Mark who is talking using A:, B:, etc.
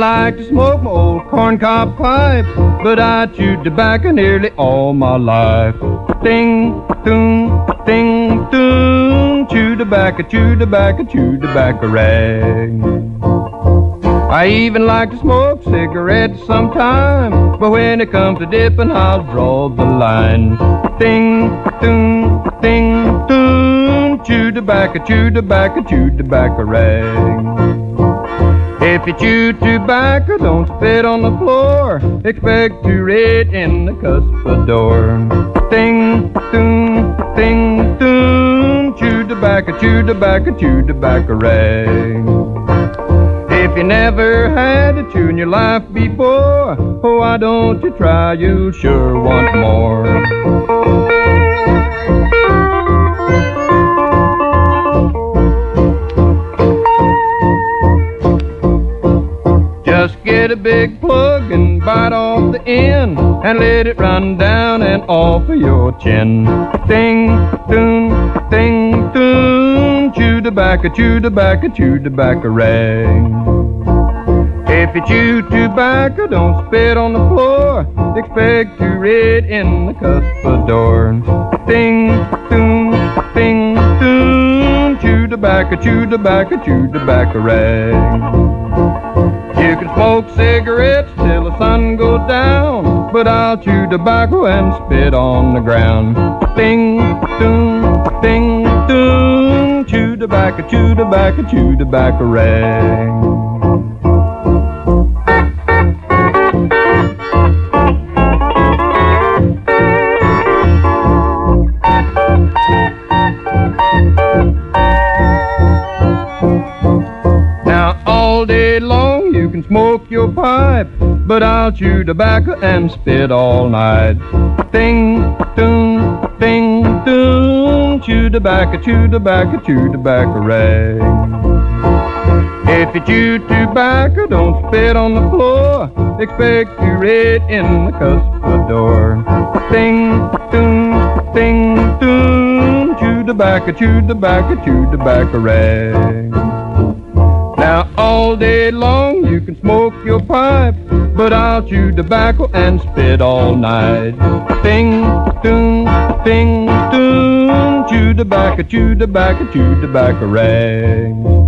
A: like to smoke my old corncob pipe, but I chewed tobacco nearly all my life. Ding, doom, ding, doom, chew tobacco, chew tobacco, chew tobacco rag. I even like to smoke cigarettes sometime, but when it comes to dipping, I'll draw the line. Ding, doom, ding, doom, chew tobacco, chew tobacco, chew tobacco rag. If you chew tobacco, don't spit on the floor. Expect to read in the cuspidor. Ding, doom, ding, doom, chew tobacco, chew tobacco, chew tobacco rag. If you never had a chew in your life before, oh, why don't you try? You'll sure want more. Just get a big plug and bite off the end, and let it run down and off of your chin. Ding, doom, ding, doom, chew tobacco, chew tobacco, chew tobacco rag. If you chew tobacco, don't spit on the floor. Expect to read in the cuspidor. Ding, doom, ding, doom, chew tobacco, chew tobacco, chew tobacco rag. You can smoke cigarettes till the sun goes down, but I'll chew tobacco and spit on the ground. Ding, doom, ding, doom, chew tobacco, chew tobacco, chew tobacco rag. Now all day long you can smoke your pipe, but I'll chew tobacco and spit all night. Ding, doom, ding, doom, chew tobacco, chew tobacco, chew tobacco rag. If you chew tobacco, don't spit on the floor. Expect to read in the cuspidor. Ding, doom, ding, doom, chew tobacco, chew tobacco, chew tobacco rag. Now all day long you can smoke your pipe, but I'll chew tobacco and spit all night. Ding, doom, ding, doom, chew tobacco, chew tobacco, chew tobacco rag.